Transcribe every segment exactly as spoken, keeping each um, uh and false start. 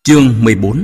Chương mười bốn.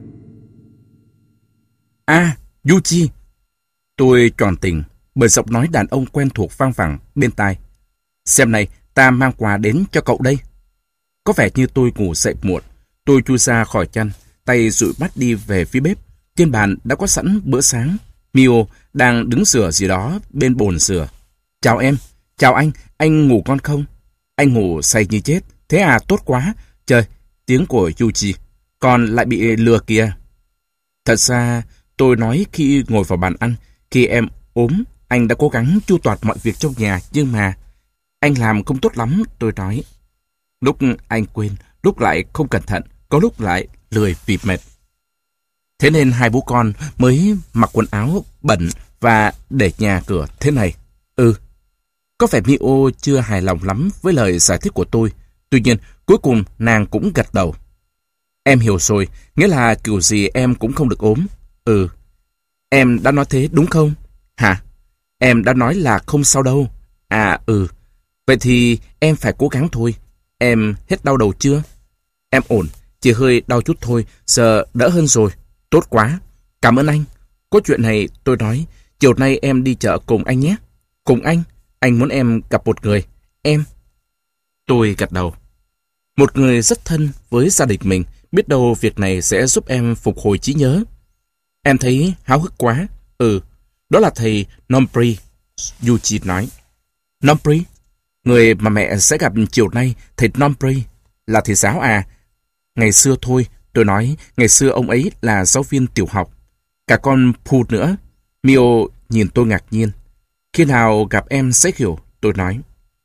À, Yuji! Tôi tròn tình bởi giọng nói đàn ông quen thuộc vang vẳng bên tai. Xem này, ta mang quà đến cho cậu đây. Có vẻ như tôi ngủ dậy muộn. Tôi chui ra khỏi chăn, tay dụi mắt đi về phía bếp. Trên bàn đã có sẵn bữa sáng. Mio đang đứng rửa gì đó bên bồn rửa. Chào em, chào anh, anh ngủ ngon không? Anh ngủ say như chết. Thế à, tốt quá. Trời, tiếng của Yuji. Còn lại bị lừa kìa. Thật ra, tôi nói khi ngồi vào bàn ăn, khi em ốm, anh đã cố gắng chu toàn mọi việc trong nhà, nhưng mà anh làm không tốt lắm, tôi nói. Lúc anh quên, lúc lại không cẩn thận, có lúc lại lười vì mệt. Thế nên hai bố con mới mặc quần áo bẩn và để nhà cửa thế này. Ừ, có vẻ Mio chưa hài lòng lắm với lời giải thích của tôi. Tuy nhiên, cuối cùng nàng cũng gật đầu. Em hiểu rồi, nghĩa là kiểu gì em cũng không được ốm. Ừ, em đã nói thế đúng không? Hả? Em đã nói là không sao đâu. À ừ, vậy thì em phải cố gắng thôi. Em hết đau đầu chưa? Em ổn, chỉ hơi đau chút thôi, giờ đỡ hơn rồi. Tốt quá, cảm ơn anh. Có chuyện này tôi nói, chiều nay em đi chợ cùng anh nhé. Cùng anh, anh muốn em gặp một người. Em. Tôi gật đầu. Một người rất thân với gia đình mình, biết đâu việc này sẽ giúp em phục hồi trí nhớ. Em thấy háo hức quá. Ừ, đó là thầy Nompri, Yuji nói. Nompri? Người mà mẹ sẽ gặp chiều nay, thầy Nompri, là thầy giáo à? Ngày xưa thôi, tôi nói, ngày xưa ông ấy là giáo viên tiểu học. Cả con Pu nữa. Mio nhìn tôi ngạc nhiên. Khi nào gặp em sẽ hiểu, tôi nói.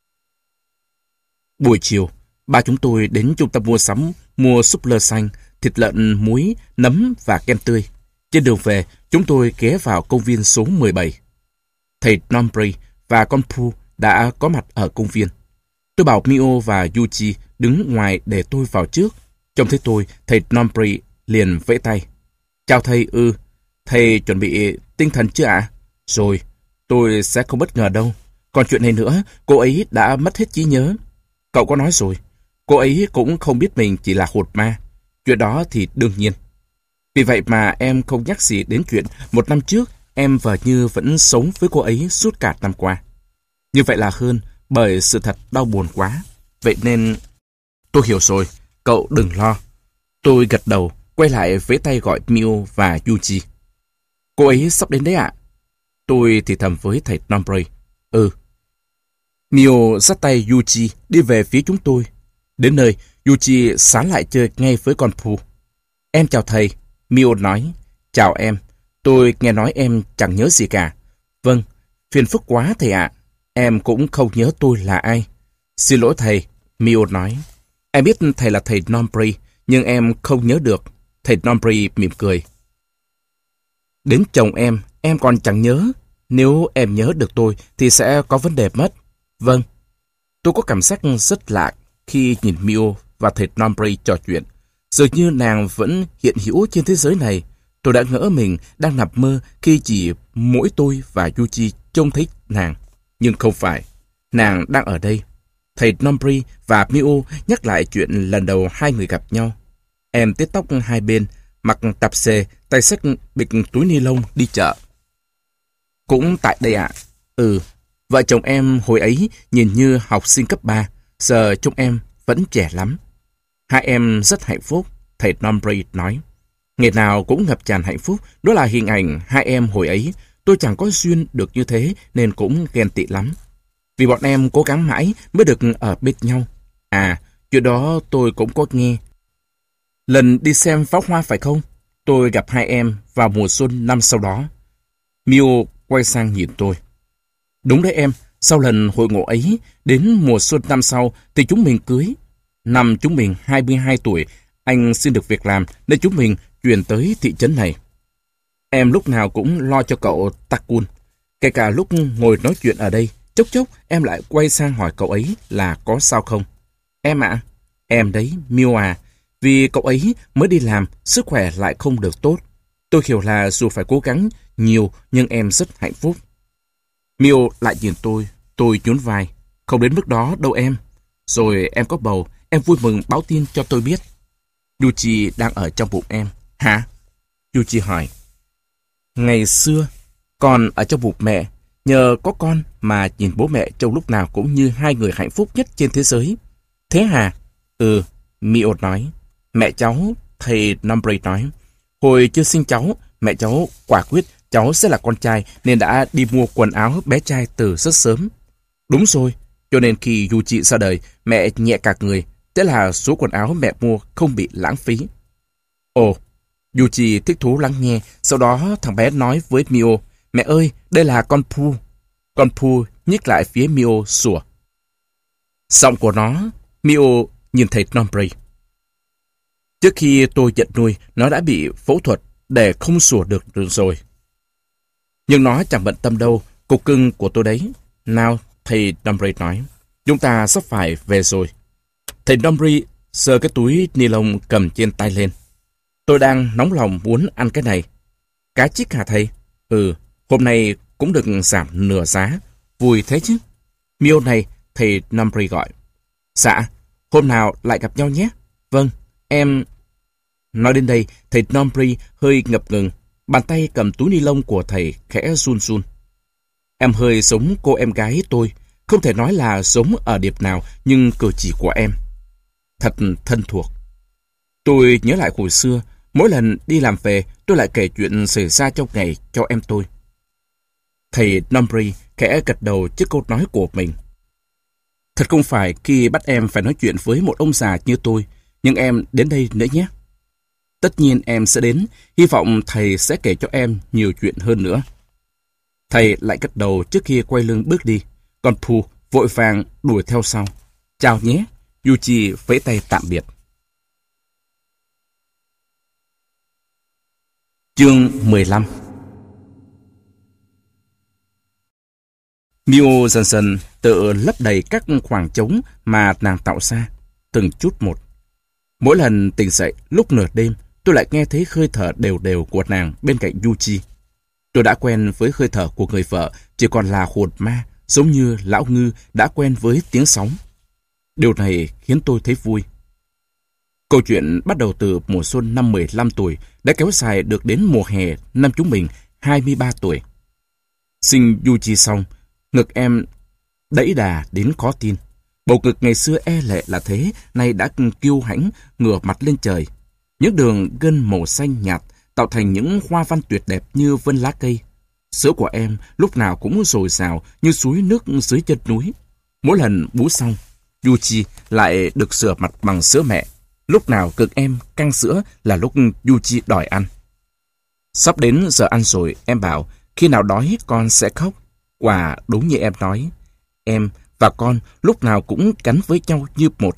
Buổi chiều, ba chúng tôi đến trung tâm mua sắm mua súp lơ xanh, thịt lợn muối, nấm và kem tươi. Trên đường về, chúng tôi ghé vào công viên số mười bảy. Thầy Nompri và con Pu đã có mặt ở công viên. Tôi bảo Mio và Yuji đứng ngoài để tôi vào trước. Trông thấy tôi, thầy Nompri liền vẫy tay. Chào thầy. Ư, thầy chuẩn bị tinh thần chưa ạ? Rồi, tôi sẽ không bất ngờ đâu. Còn chuyện này nữa, cô ấy đã mất hết trí nhớ. Cậu có nói rồi, cô ấy cũng không biết mình chỉ là hồn ma. Chuyện đó thì đương nhiên. Vì vậy mà em không nhắc gì đến chuyện một năm trước em vờ như vẫn sống với cô ấy suốt cả năm qua. Như vậy là hơn, bởi sự thật đau buồn quá. Vậy nên... Tôi hiểu rồi, cậu đừng lo. Tôi gật đầu, quay lại với tay gọi Mio và Yuji. Cô ấy sắp đến đấy ạ. Tôi thì thầm với thầy Nompri. Ừ. Mio dắt tay Yuji đi về phía chúng tôi. Đến nơi, Yuji sán lại chơi ngay với con Pu. Em chào thầy. Mio nói. Chào em. Tôi nghe nói em chẳng nhớ gì cả. Vâng, phiền phức quá thầy ạ. Em cũng không nhớ tôi là ai. Xin lỗi thầy. Mio nói. Em biết thầy là thầy Nompri, nhưng em không nhớ được. Thầy Nompri mỉm cười. Đến chồng em, em còn chẳng nhớ. Nếu em nhớ được tôi thì sẽ có vấn đề mất. Vâng. Tôi có cảm giác rất lạ khi nhìn Mio và thầy Nompri trò chuyện. Dường như nàng vẫn hiện hữu trên thế giới này. Tôi đã ngỡ mình đang nằm mơ khi chỉ mỗi tôi và Yuji trông thấy nàng. Nhưng không phải. Nàng đang ở đây. Thầy Nompri và Mio nhắc lại chuyện lần đầu hai người gặp nhau. Em tết tóc hai bên, mặc tạp xề, tay xách bịch túi ni lông đi chợ. Cũng tại đây ạ. Ừ, vợ chồng em hồi ấy nhìn như học sinh cấp ba, giờ trông em vẫn trẻ lắm. Hai em rất hạnh phúc, thầy Nompri nói. Ngày nào cũng ngập tràn hạnh phúc, đó là hình ảnh hai em hồi ấy. Tôi chẳng có duyên được như thế nên cũng ghen tị lắm. Vì bọn em cố gắng mãi mới được ở bên nhau. À, chuyện đó tôi cũng có nghe. Lần đi xem pháo hoa phải không? Tôi gặp hai em vào mùa xuân năm sau đó. Mio quay sang nhìn tôi. Đúng đấy em, sau lần hội ngộ ấy, đến mùa xuân năm sau thì chúng mình cưới. Năm chúng mình hai mươi hai tuổi, anh xin được việc làm nên chúng mình chuyển tới thị trấn này. Em lúc nào cũng lo cho cậu Takun. Kể cả lúc ngồi nói chuyện ở đây, chốc chốc em lại quay sang hỏi cậu ấy là có sao không. Em ạ, à, em đấy, Mio à, vì cậu ấy mới đi làm, sức khỏe lại không được tốt. Tôi hiểu là dù phải cố gắng nhiều nhưng em rất hạnh phúc. Mio lại nhìn tôi, tôi nhún vai. Không đến mức đó đâu em. Rồi em có bầu, em vui mừng báo tin cho tôi biết. Yuchi đang ở trong bụng em. Hả? Yuchi hỏi. Ngày xưa, con ở trong bụng mẹ. Nhờ có con mà nhìn bố mẹ trong lúc nào cũng như hai người hạnh phúc nhất trên thế giới. Thế hả? Ừ, Mio nói. Mẹ cháu, thầy Nombre nói. Hồi chưa sinh cháu, mẹ cháu quả quyết cháu sẽ là con trai nên đã đi mua quần áo bé trai từ rất sớm. Đúng rồi, cho nên khi Yuchi ra đời, mẹ nhẹ cả người. Thế là số quần áo mẹ mua không bị lãng phí. Ồ, Yuchi thích thú lắng nghe. Sau đó thằng bé nói với Mio, mẹ ơi, đây là con Pooh. Con Pooh nhích lại phía Mio sủa. Giọng của nó, Mio nhìn thấy Nombre. Trước khi tôi nhận nuôi, nó đã bị phẫu thuật để không sủa được, được rồi. Nhưng nó chẳng bận tâm đâu, cục cưng của tôi đấy. Nào, thầy Nombre nói, chúng ta sắp phải về rồi. Thầy Nombre giơ cái túi ni lông cầm trên tay lên. Tôi đang nóng lòng muốn ăn cái này. Cá chích hả thầy? Ừ, hôm nay cũng được giảm nửa giá. Vui thế chứ. Mio này, thầy Nombre gọi. Dạ, hôm nào lại gặp nhau nhé. Vâng, em... Nói đến đây, thầy Nombre hơi ngập ngừng. Bàn tay cầm túi ni lông của thầy khẽ run run. Em hơi giống cô em gái tôi. Không thể nói là giống ở điệp nào, nhưng cử chỉ của em thật thân thuộc. Tôi nhớ lại hồi xưa, mỗi lần đi làm về, tôi lại kể chuyện xảy ra trong ngày cho em tôi. Thầy Nombre khẽ gật đầu trước câu nói của mình. Thật không phải khi bắt em phải nói chuyện với một ông già như tôi, nhưng em đến đây nữa nhé. Tất nhiên em sẽ đến, hy vọng thầy sẽ kể cho em nhiều chuyện hơn nữa. Thầy lại gật đầu trước khi quay lưng bước đi, còn Pooh vội vàng đuổi theo sau. Chào nhé, Yuchi vẫy tay tạm biệt. Chương mười lăm. Mio dần dần tự lấp đầy các khoảng trống mà nàng tạo ra, từng chút một. Mỗi lần tỉnh dậy lúc nửa đêm, tôi lại nghe thấy hơi thở đều đều của nàng bên cạnh Yuchi. Tôi đã quen với hơi thở của người vợ, chỉ còn là hồn ma, giống như lão ngư đã quen với tiếng sóng. Điều này khiến tôi thấy vui. Câu chuyện bắt đầu từ mùa xuân năm mười lăm tuổi, đã kéo dài được đến mùa hè năm chúng mình hai mươi ba tuổi. Sinh Yuchi xong, ngực em đẫy đà đến khó tin. Bầu ngực ngày xưa e lệ là thế, nay đã kiêu hãnh ngửa mặt lên trời. Những đường gân màu xanh nhạt tạo thành những hoa văn tuyệt đẹp như vân lá cây. Sữa của em lúc nào cũng dồi dào như suối nước dưới chân núi. Mỗi lần bú xong, Yuchi lại được rửa mặt bằng sữa mẹ. Lúc nào cực em căng sữa là lúc Yuchi đòi ăn. Sắp đến giờ ăn rồi, em bảo khi nào đói con sẽ khóc. Quả đúng như em nói, em và con lúc nào cũng gắn với nhau như một.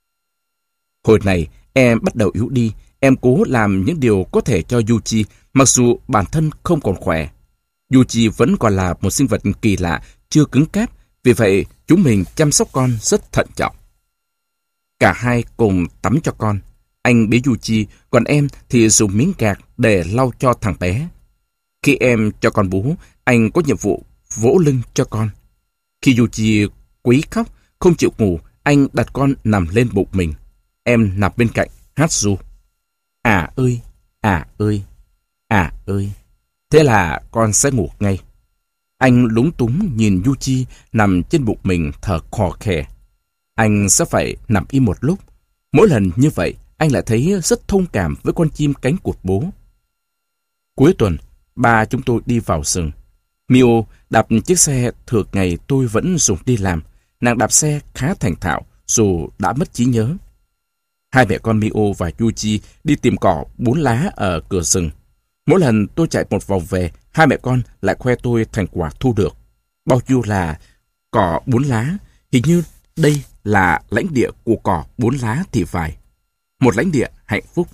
Hồi này em bắt đầu yếu đi, em cố làm những điều có thể cho Yuchi, mặc dù bản thân không còn khỏe. Yuchi vẫn còn là một sinh vật kỳ lạ, chưa cứng cáp, vì vậy chúng mình chăm sóc con rất thận trọng. Cả hai cùng tắm cho con. Anh bế Yuchi, còn em thì dùng miếng gạc để lau cho thằng bé. Khi em cho con bú, anh có nhiệm vụ vỗ lưng cho con. Khi Yuchi quấy khóc, không chịu ngủ, anh đặt con nằm lên bụng mình. Em nằm bên cạnh, hát ru. À ơi, à ơi, à ơi. Thế là con sẽ ngủ ngay. Anh lúng túng nhìn Yuchi nằm trên bụng mình thở khò khè. Anh sẽ phải nằm im một lúc. Mỗi lần như vậy, anh lại thấy rất thông cảm với con chim cánh cụt bố. Cuối tuần, ba chúng tôi đi vào rừng. Mio đạp chiếc xe thường ngày tôi vẫn dùng đi làm. Nàng đạp xe khá thành thạo, dù đã mất trí nhớ. Hai mẹ con Mio và Yuchi đi tìm cỏ bốn lá ở cửa rừng. Mỗi lần tôi chạy một vòng về, hai mẹ con lại khoe tôi thành quả thu được. Bao nhiêu là cỏ bốn lá, hình như đây là lãnh địa của cỏ bốn lá thì phải. Một lãnh địa hạnh phúc.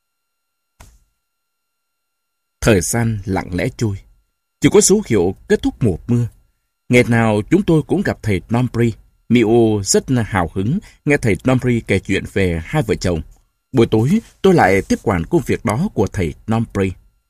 Thời gian lặng lẽ trôi. Chỉ có dấu hiệu kết thúc mùa mưa. Ngày nào chúng tôi cũng gặp thầy Nombre. Mio rất hào hứng nghe thầy Nombre kể chuyện về hai vợ chồng. Buổi tối tôi lại tiếp quản công việc đó của thầy Nombre.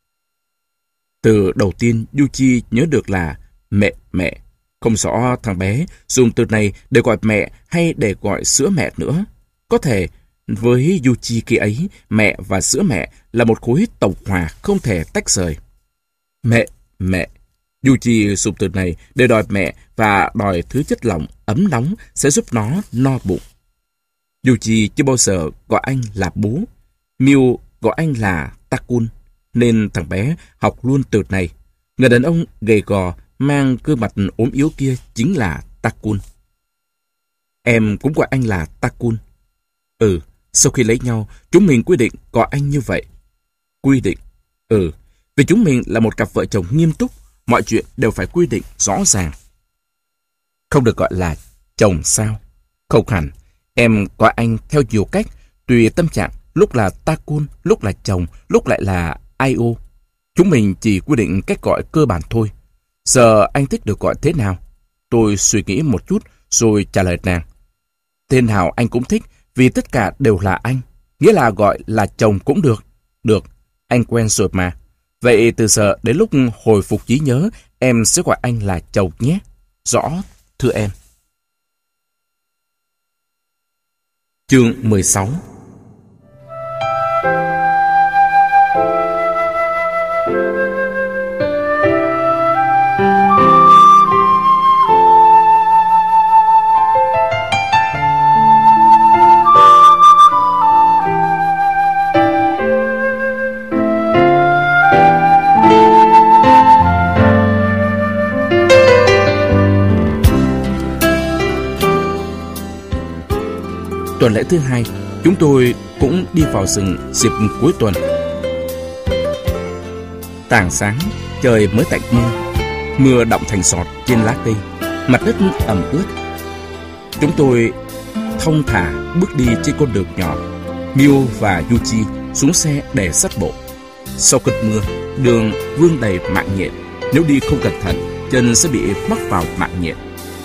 Từ đầu tiên Yuchi nhớ được là mẹ mẹ. Không rõ thằng bé dùng từ này để gọi mẹ hay để gọi sữa mẹ nữa. Có thể Với Yuchi khi ấy, mẹ và sữa mẹ là một khối tổng hòa không thể tách rời. Mẹ, mẹ. Yuchi dùng từ này để đòi mẹ và đòi thứ chất lỏng ấm nóng sẽ giúp nó no bụng. Yuchi chưa bao giờ gọi anh là bố. Miu gọi anh là Takun, nên thằng bé học luôn từ này. Người đàn ông gầy gò, mang gương mặt ốm yếu kia chính là Takun. Em cũng gọi anh là Takun. Ừ, sau khi lấy nhau, chúng mình quyết định gọi anh như vậy. Quy định? Ừ, vì chúng mình là một cặp vợ chồng nghiêm túc, mọi chuyện đều phải quy định rõ ràng. Không được gọi là chồng sao? Không hẳn, em gọi anh theo nhiều cách, tùy tâm trạng, lúc là Takun, lúc là chồng, lúc lại là Aio. Chúng mình chỉ quy định cách gọi cơ bản thôi. Giờ anh thích được gọi thế nào? Tôi suy nghĩ một chút rồi trả lời nàng. Tên nào anh cũng thích, vì tất cả đều là anh. Nghĩa là gọi là chồng cũng được. Được, anh quen rồi mà. Vậy từ giờ đến lúc hồi phục trí nhớ, em sẽ gọi anh là chồng nhé. Rõ, thưa em. Chương mười sáu. Tuần lễ thứ hai, chúng tôi cũng đi vào rừng dịp cuối tuần. Tảng sáng, trời mới tạnh mưa. Mưa đọng thành giọt trên lá cây, mặt đất ẩm ướt. Chúng tôi thong thả bước đi trên con đường nhỏ. Miu và Yuchi xuống xe để dắt bộ. Sau cơn mưa, đường vương đầy mạng nhện. Nếu đi không cẩn thận, chân sẽ bị mắc vào mạng nhện.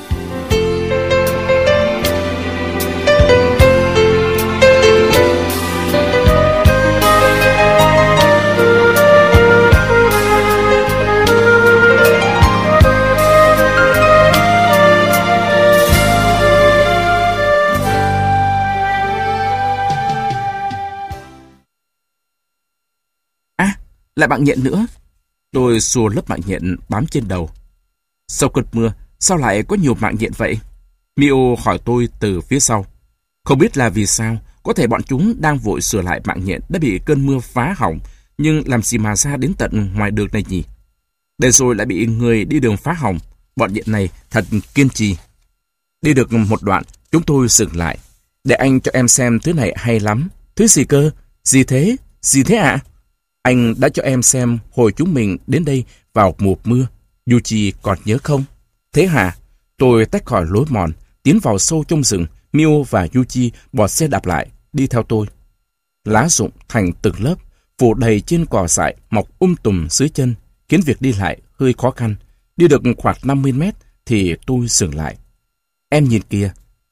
Lại mạng nhện nữa. Tôi xua lớp mạng nhện bám trên đầu. Sau cơn mưa, sao lại có nhiều mạng nhện vậy? Mio hỏi tôi từ phía sau. Không biết là vì sao, có thể bọn chúng đang vội sửa lại mạng nhện đã bị cơn mưa phá hỏng, nhưng làm gì mà ra đến tận ngoài đường này nhỉ? Để rồi lại bị người đi đường phá hỏng. Bọn nhện này thật kiên trì. Đi được một đoạn, chúng tôi dừng lại. Để anh cho em xem thứ này hay lắm. Thứ gì cơ? Gì thế? Gì thế ạ? À? Anh đã cho em xem hồi chúng mình đến đây vào mùa mưa. Yuchi còn nhớ không? Thế hả? Tôi tách khỏi lối mòn, tiến vào sâu trong rừng. Miu và Yuchi bỏ xe đạp lại, đi theo tôi. Lá rụng thành từng lớp, phủ đầy trên cỏ dại mọc um tùm dưới chân, khiến việc đi lại hơi khó khăn. Đi được khoảng năm mươi mét thì tôi dừng lại. Em nhìn kìa.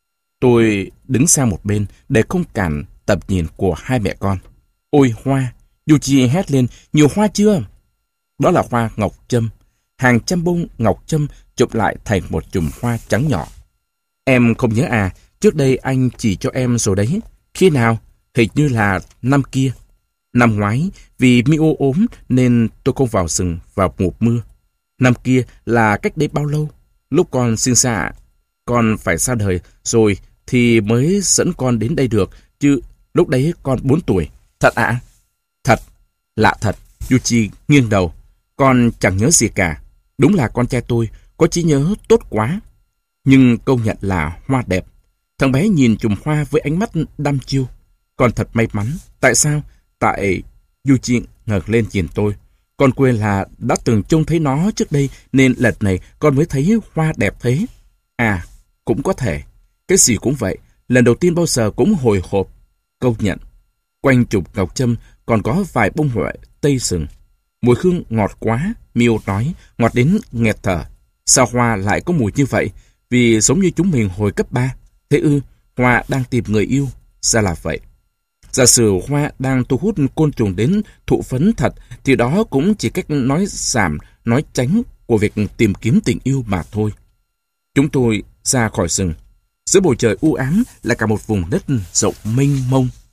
Tôi đứng sang một bên để không cản tầm nhìn của hai mẹ con. Ôi hoa! Yuchi hét lên, nhiều hoa chưa? Đó là hoa ngọc trâm. Hàng trăm bông ngọc trâm chụp lại thành một chùm hoa trắng nhỏ. Em không nhớ à, trước đây anh chỉ cho em rồi đấy. Khi nào? Hình như là năm kia. Năm ngoái, vì Mio ốm nên tôi không vào rừng vào mùa mưa. Năm kia là cách đây bao lâu? Lúc con sinh ra ạ. Con phải ra đời rồi thì mới dẫn con đến đây được, chứ lúc đấy con bốn tuổi. Thật ạ? À? Thật, lạ thật. Yuchi nghiêng đầu. Con chẳng nhớ gì cả. Đúng là con trai tôi có trí nhớ tốt quá. Nhưng công nhận là hoa đẹp. Thằng bé nhìn chùm hoa với ánh mắt đăm chiêu. Con thật may mắn. Tại sao? Tại... Yuchi ngẩng lên nhìn tôi. Con quên là đã từng trông thấy nó trước đây, nên lần này con mới thấy hoa đẹp thế. À, cũng có thể. Cái gì cũng vậy. Lần đầu tiên bao giờ cũng hồi hộp. Công nhận. Quanh chùm ngọc trâm còn có vài bông huệ tây rừng. Mùi hương ngọt quá, Miu nói, ngọt đến nghẹt thở. Sao hoa lại có mùi như vậy? Vì giống như chúng mình hồi cấp ba. Thế ư, hoa đang tìm người yêu. Ra là vậy. Giả sử hoa đang thu hút côn trùng đến thụ phấn thật, thì đó cũng chỉ cách nói giảm, nói tránh của việc tìm kiếm tình yêu mà thôi. Chúng tôi ra khỏi rừng. Giữa bầu trời u ám là cả một vùng đất rộng mênh mông.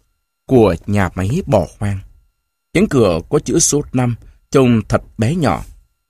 của nhà máy bỏ hoang. Cánh cửa có chữ số năm, trông thật bé nhỏ.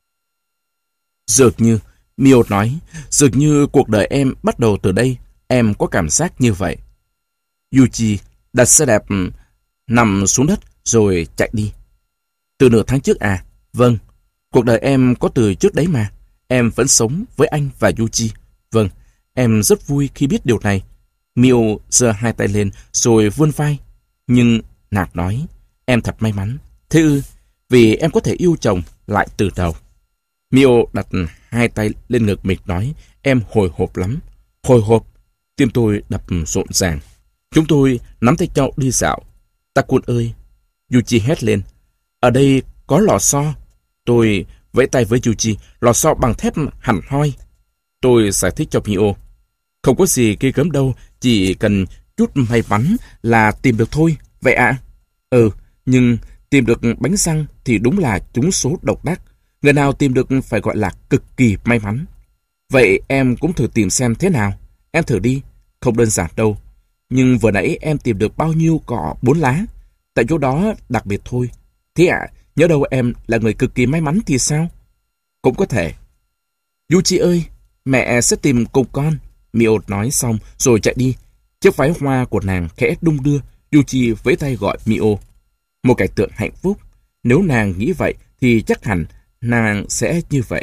Dường như, Mio nói, dường như cuộc đời em bắt đầu từ đây, em có cảm giác như vậy. Yuji đặt xe đạp nằm xuống đất rồi chạy đi. Từ nửa tháng trước à? Vâng. Cuộc đời em có từ trước đấy mà. Em vẫn sống với anh và Yuji. Vâng, em rất vui khi biết điều này. Mio giơ hai tay lên rồi vươn vai. Nhưng Nạt nói, em thật may mắn. Thế ư, vì em có thể yêu chồng lại từ đầu. Mio đặt hai tay lên ngực mình nói, em hồi hộp lắm. Hồi hộp, tim tôi đập rộn ràng. Chúng tôi nắm tay nhau đi dạo. Takun ơi, Yuji hét lên. Ở đây có lò xo. Tôi vẫy tay với Yuji, lò xo bằng thép hẳn hoi. Tôi giải thích cho Mio. Không có gì ghê gớm đâu, chỉ cần chút may mắn là tìm được thôi. Vậy ạ? À? Ừ, nhưng tìm được bánh răng thì đúng là trúng số độc đắc. Người nào tìm được phải gọi là cực kỳ may mắn. Vậy em cũng thử tìm xem thế nào. Em thử đi, không đơn giản đâu. Nhưng vừa nãy em tìm được bao nhiêu cỏ bốn lá. Tại chỗ đó đặc biệt thôi. Thế ạ, à, nhớ đâu em là người cực kỳ may mắn thì sao? Cũng có thể. Yuji ơi, mẹ sẽ tìm cùng con. Mio nói xong rồi chạy đi. Chiếc váy hoa của nàng khẽ đung đưa. Yuji vẫy tay gọi Mio. Một cảnh tượng hạnh phúc. Nếu nàng nghĩ vậy thì chắc hẳn nàng sẽ như vậy.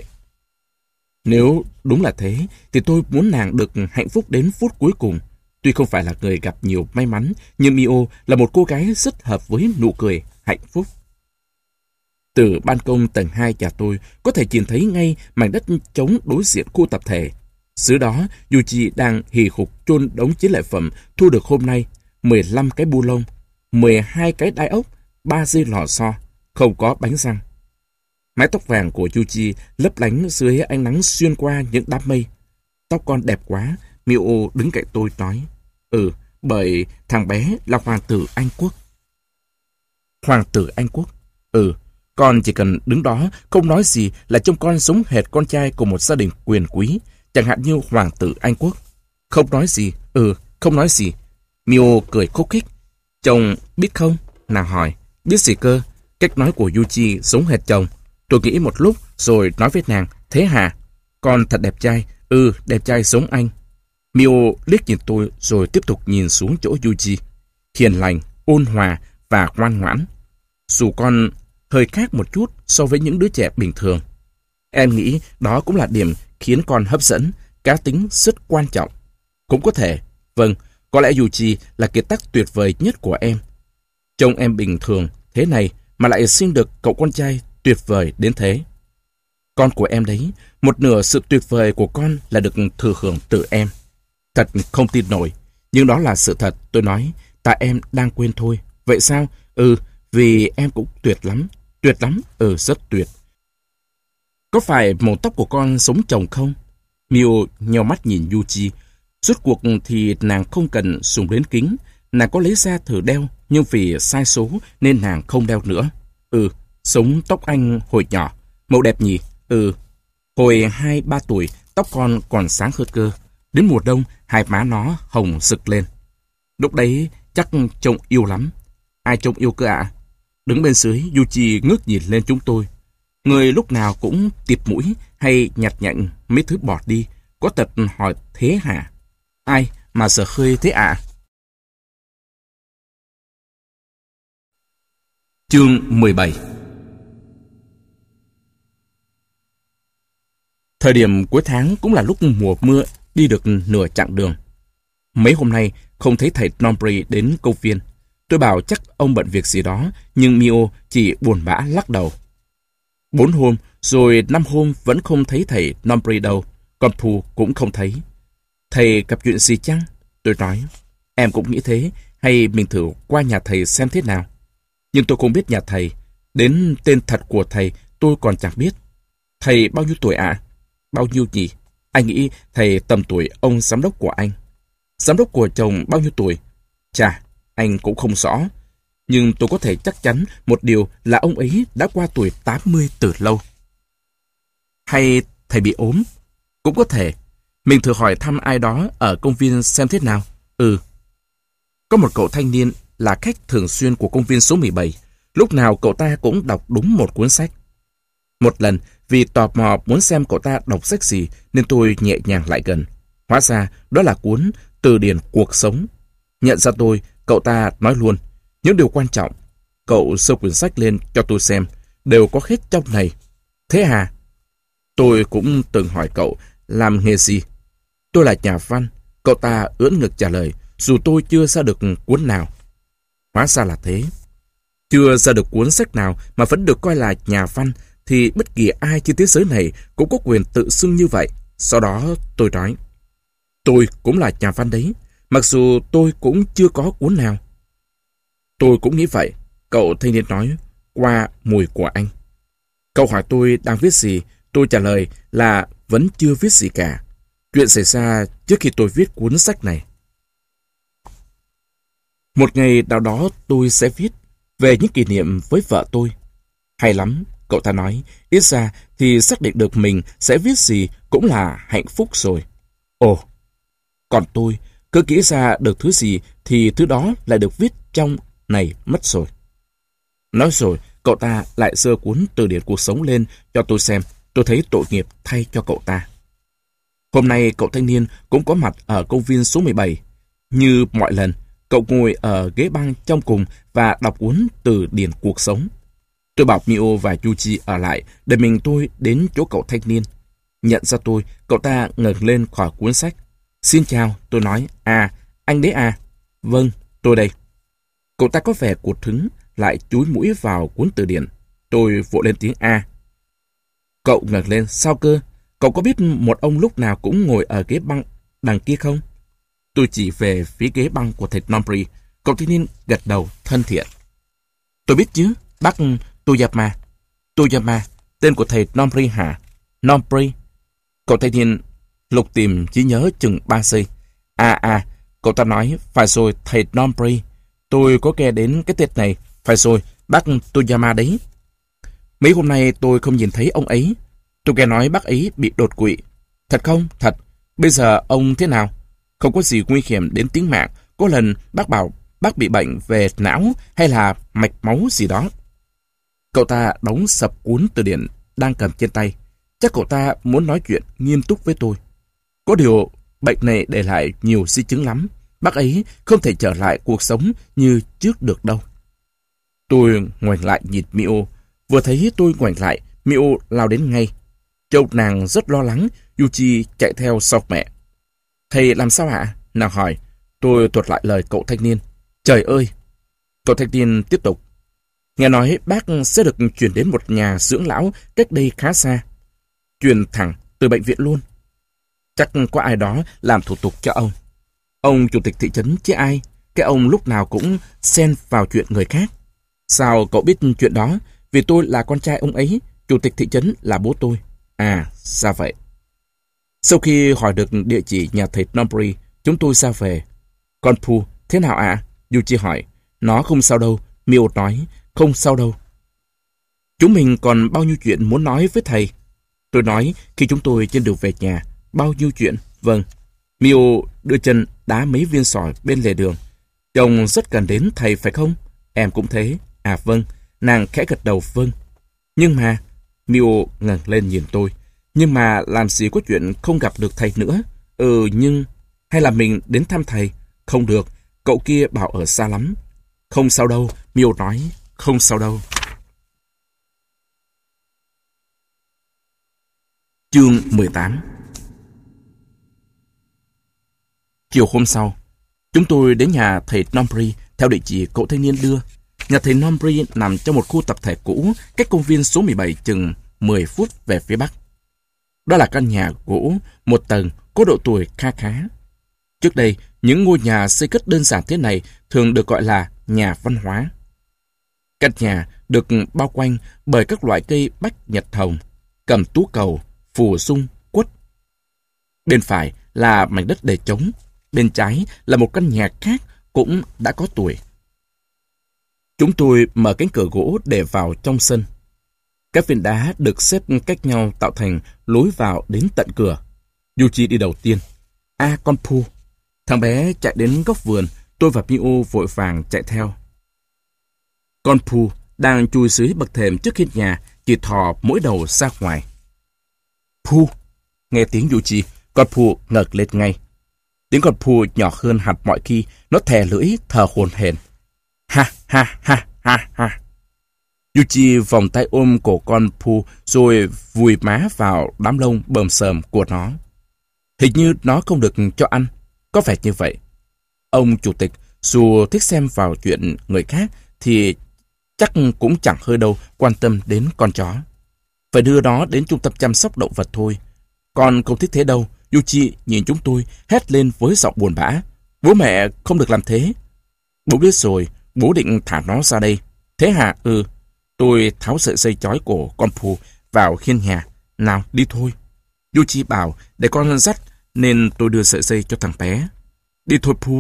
Nếu đúng là thế thì tôi muốn nàng được hạnh phúc đến phút cuối cùng. Tuy không phải là người gặp nhiều may mắn, nhưng Mio là một cô gái rất hợp với nụ cười hạnh phúc. Từ ban công tầng hai nhà tôi có thể nhìn thấy ngay mảnh đất trống đối diện khu tập thể. Dưới đó, Yuji đang hì hục chôn đống chiến lợi phẩm thu được hôm nay. mười lăm cái bu lông, mười hai cái đai ốc, ba dây lò xo, không có bánh răng. Mái tóc vàng của Yuji lấp lánh dưới ánh nắng xuyên qua những đám mây. Tóc con đẹp quá, Mio đứng cạnh tôi nói. Ừ, bởi thằng bé là hoàng tử Anh Quốc. Hoàng tử Anh Quốc? Ừ, con chỉ cần đứng đó không nói gì là trông con giống hệt con trai của một gia đình quyền quý, chẳng hạn như hoàng tử Anh Quốc. Không nói gì, ừ, không nói gì. Mio cười khúc khích. Chồng biết không? Nàng hỏi. Biết gì cơ? Cách nói của Yuji giống hệt chồng. Tôi nghĩ một lúc rồi nói với nàng. Thế hả? Con thật đẹp trai. Ừ, đẹp trai giống anh. Mio liếc nhìn tôi rồi tiếp tục nhìn xuống chỗ Yuji. Hiền lành, ôn hòa và ngoan ngoãn. Dù con hơi khác một chút so với những đứa trẻ bình thường. Em nghĩ đó cũng là điểm khiến con hấp dẫn, cá tính rất quan trọng. Cũng có thể. Vâng, có lẽ Yuji là kiệt tác tuyệt vời nhất của em. Trông em bình thường thế này mà lại sinh được cậu con trai tuyệt vời đến thế. Con của em đấy, một nửa sự tuyệt vời của con là được thừa hưởng từ em. Thật không tin nổi, nhưng đó là sự thật. Tôi nói, tại em đang quên thôi. Vậy sao? Ừ, vì em cũng tuyệt lắm. Tuyệt lắm? Ừ, rất tuyệt. Có phải màu tóc của con giống chồng không? Mio nheo mắt nhìn Yuji. Rốt cuộc thì nàng không cần dùng đến kính. Nàng có lấy ra thử đeo, nhưng vì sai số nên nàng không đeo nữa. Ừ, giống tóc anh hồi nhỏ. Màu đẹp nhỉ? Ừ, hồi hai ba tuổi, tóc con còn sáng hơn cơ. Đến mùa đông, hai má nó hồng rực lên. Lúc đấy chắc trông yêu lắm. Ai trông yêu cơ ạ? À? Đứng bên dưới, Yuji ngước nhìn lên chúng tôi. Người lúc nào cũng tịt mũi hay nhặt nhạnh mấy thứ bọt đi. Có tật hỏi thế hả? Ai mà sợ khơi thế ạ? À? Chương mười bảy. Thời điểm cuối tháng cũng là lúc mùa mưa đi được nửa chặng đường. Mấy hôm nay không thấy thầy Nombre đến công viên. Tôi bảo chắc ông bận việc gì đó, nhưng Mio chỉ buồn bã lắc đầu. Bốn hôm, rồi năm hôm vẫn không thấy thầy Nombre đâu, còn Phu cũng không thấy. Thầy gặp chuyện gì chăng? Tôi nói, em cũng nghĩ thế, hay mình thử qua nhà thầy xem thế nào. Nhưng tôi không biết nhà thầy, đến tên thật của thầy tôi còn chẳng biết. Thầy bao nhiêu tuổi ạ? À? Bao nhiêu nhỉ? Anh nghĩ thầy tầm tuổi ông giám đốc của anh. Giám đốc của chồng bao nhiêu tuổi? Chà, anh cũng không rõ. Nhưng tôi có thể chắc chắn một điều là ông ấy đã qua tuổi tám mươi từ lâu. Hay thầy bị ốm? Cũng có thể. Mình thử hỏi thăm ai đó ở công viên xem thế nào. Ừ. Có một cậu thanh niên là khách thường xuyên của công viên số mười bảy. Lúc nào cậu ta cũng đọc đúng một cuốn sách. Một lần, vì tò mò muốn xem cậu ta đọc sách gì nên tôi nhẹ nhàng lại gần. Hóa ra đó là cuốn Từ điển cuộc sống. Nhận ra tôi, cậu ta nói luôn, những điều quan trọng. Cậu sơ quyển sách lên cho tôi xem, đều có hết trong này. Thế à? Tôi cũng từng hỏi cậu làm nghề gì. Tôi là nhà văn. Cậu ta ưỡn ngực trả lời, dù tôi chưa ra được cuốn nào. Hóa ra là thế. Chưa ra được cuốn sách nào mà vẫn được coi là nhà văn, thì bất kỳ ai trên thế giới này cũng có quyền tự xưng như vậy. Sau đó tôi nói, tôi cũng là nhà văn đấy, mặc dù tôi cũng chưa có cuốn nào. Tôi cũng nghĩ vậy, cậu thanh niên nói, qua mùi của anh. Cậu hỏi tôi đang viết gì, tôi trả lời là vẫn chưa viết gì cả. Chuyện xảy ra trước khi tôi viết cuốn sách này. Một ngày nào đó tôi sẽ viết về những kỷ niệm với vợ tôi. Hay lắm, cậu ta nói, ít ra thì xác định được mình sẽ viết gì cũng là hạnh phúc rồi. Ồ, còn tôi, cứ nghĩ ra được thứ gì thì thứ đó lại được viết trong này mất rồi. Nói rồi, cậu ta lại giơ cuốn Từ điển cuộc sống lên cho tôi xem. Tôi thấy tội nghiệp thay cho cậu ta. Hôm nay cậu thanh niên cũng có mặt ở công viên số mười bảy. Như mọi lần, cậu ngồi ở ghế băng trong cùng và đọc cuốn Từ điển cuộc sống. Tôi bảo Mio và Yuji ở lại để mình tôi đến chỗ cậu thanh niên. Nhận ra tôi, cậu ta ngẩng lên khỏi cuốn sách. Xin chào, tôi nói. À, anh đấy à? Vâng, tôi đây. Cậu ta có vẻ cụt hứng, lại chúi mũi vào cuốn từ điển. Tôi vội lên tiếng A. Cậu ngẩng lên, sao cơ? Cậu có biết một ông lúc nào cũng ngồi ở ghế băng đằng kia không? Tôi chỉ về phía ghế băng của thầy Nombri. Cậu thanh niên gật đầu thân thiện. Tôi biết chứ, bác Toyama. Toyama, tên của thầy Nombri hả? Nombri. Cậu thanh niên lục tìm trí nhớ chừng ba giây. À à, cậu ta nói, phải rồi thầy Nombri. Tôi có nghe đến cái tên này. Phải rồi, bác Toyama đấy. Mấy hôm nay tôi không nhìn thấy ông ấy. Tôi nghe nói bác ấy bị đột quỵ. Thật không? Thật. Bây giờ ông thế nào? Không có gì nguy hiểm đến tính mạng. Có lần bác bảo bác bị bệnh về não hay là mạch máu gì đó. Cậu ta đóng sập cuốn từ điển đang cầm trên tay. Chắc cậu ta muốn nói chuyện nghiêm túc với tôi. Có điều bệnh này để lại nhiều di chứng lắm. Bác ấy không thể trở lại cuộc sống như trước được đâu. Tôi ngoảnh lại nhìn Mio. Vừa thấy tôi ngoảnh lại, Mio lao đến ngay. Trông nàng rất lo lắng. Yuji chạy theo sau mẹ. Thầy làm sao hả? Nàng hỏi. Tôi thuật lại lời cậu thanh niên. Trời ơi! Cậu thanh niên tiếp tục. Nghe nói bác sẽ được chuyển đến một nhà dưỡng lão cách đây khá xa. Chuyển thẳng từ bệnh viện luôn. Chắc có ai đó làm thủ tục cho ông. Ông chủ tịch thị trấn chứ ai? Cái ông lúc nào cũng xen vào chuyện người khác. Sao cậu biết chuyện đó? Vì tôi là con trai ông ấy, chủ tịch thị trấn là bố tôi. À, ra vậy. Sau khi hỏi được địa chỉ nhà thầy Nombri, chúng tôi ra về. Con Pu, thế nào ạ? À? Yuji hỏi. Nó không sao đâu. Mio nói, không sao đâu. Chúng mình còn bao nhiêu chuyện muốn nói với thầy. Tôi nói khi chúng tôi trên đường về nhà. Bao nhiêu chuyện? Vâng. Mio đưa chân đá mấy viên sỏi bên lề đường. Chồng rất gần đến thầy phải không? Em cũng thế. À vâng. Nàng khẽ gật đầu vâng. Nhưng mà... Mio ngẩng lên nhìn tôi. Nhưng mà làm gì có chuyện không gặp được thầy nữa. Ừ nhưng... Hay là mình đến thăm thầy? Không được. Cậu kia bảo ở xa lắm. Không sao đâu. Mio nói. Không sao đâu. Chương mười tám. Chiều hôm sau, chúng tôi đến nhà thầy Nombri theo địa chỉ cậu thanh niên đưa. Nhà thầy Nombri nằm trong một khu tập thể cũ, cách công viên số mười bảy chừng mười phút về phía bắc. Đó là căn nhà gỗ, một tầng, có độ tuổi kha khá. Trước đây, những ngôi nhà xây cất đơn giản thế này thường được gọi là nhà văn hóa. Căn nhà được bao quanh bởi các loại cây bách nhật hồng, cầm tú cầu, phù dung, quất. Bên phải là mảnh đất để trống. Bên trái là một căn nhà khác cũng đã có tuổi. Chúng tôi mở cánh cửa gỗ để vào trong sân. Các viên đá được xếp cách nhau tạo thành lối vào đến tận cửa. Yuji đi đầu tiên. A con Pu. Thằng bé chạy đến góc vườn, tôi và Mio vội vàng chạy theo. Con Pooh đang chui dưới bậc thềm trước hiên nhà, chỉ thò mỗi đầu ra ngoài. Pooh! Nghe tiếng Yuji, con Pooh ngẩng lên ngay. Tiếng con Pooh nhỏ hơn hẳn mọi khi, nó thè lưỡi thở hổn hển. Ha ha ha ha ha! Yuji vòng tay ôm cổ con Pooh rồi vùi má vào đám lông bờm sờm của nó. Hình như nó không được cho ăn, có vẻ như vậy. Ông chủ tịch dù thích xem vào chuyện người khác thì chắc cũng chẳng hơi đâu quan tâm đến con chó. Phải đưa nó đến trung tâm chăm sóc động vật thôi. Con không thích thế đâu. Yuji nhìn chúng tôi hét lên với giọng buồn bã. Bố mẹ không được làm thế. Bố biết rồi, bố định thả nó ra đây. Thế hả? Ừ. Tôi tháo sợi dây chói cổ con Pooh vào hiên nhà. Nào, đi thôi. Yuji bảo để con dắt nên tôi đưa sợi dây cho thằng bé. Đi thôi Pooh.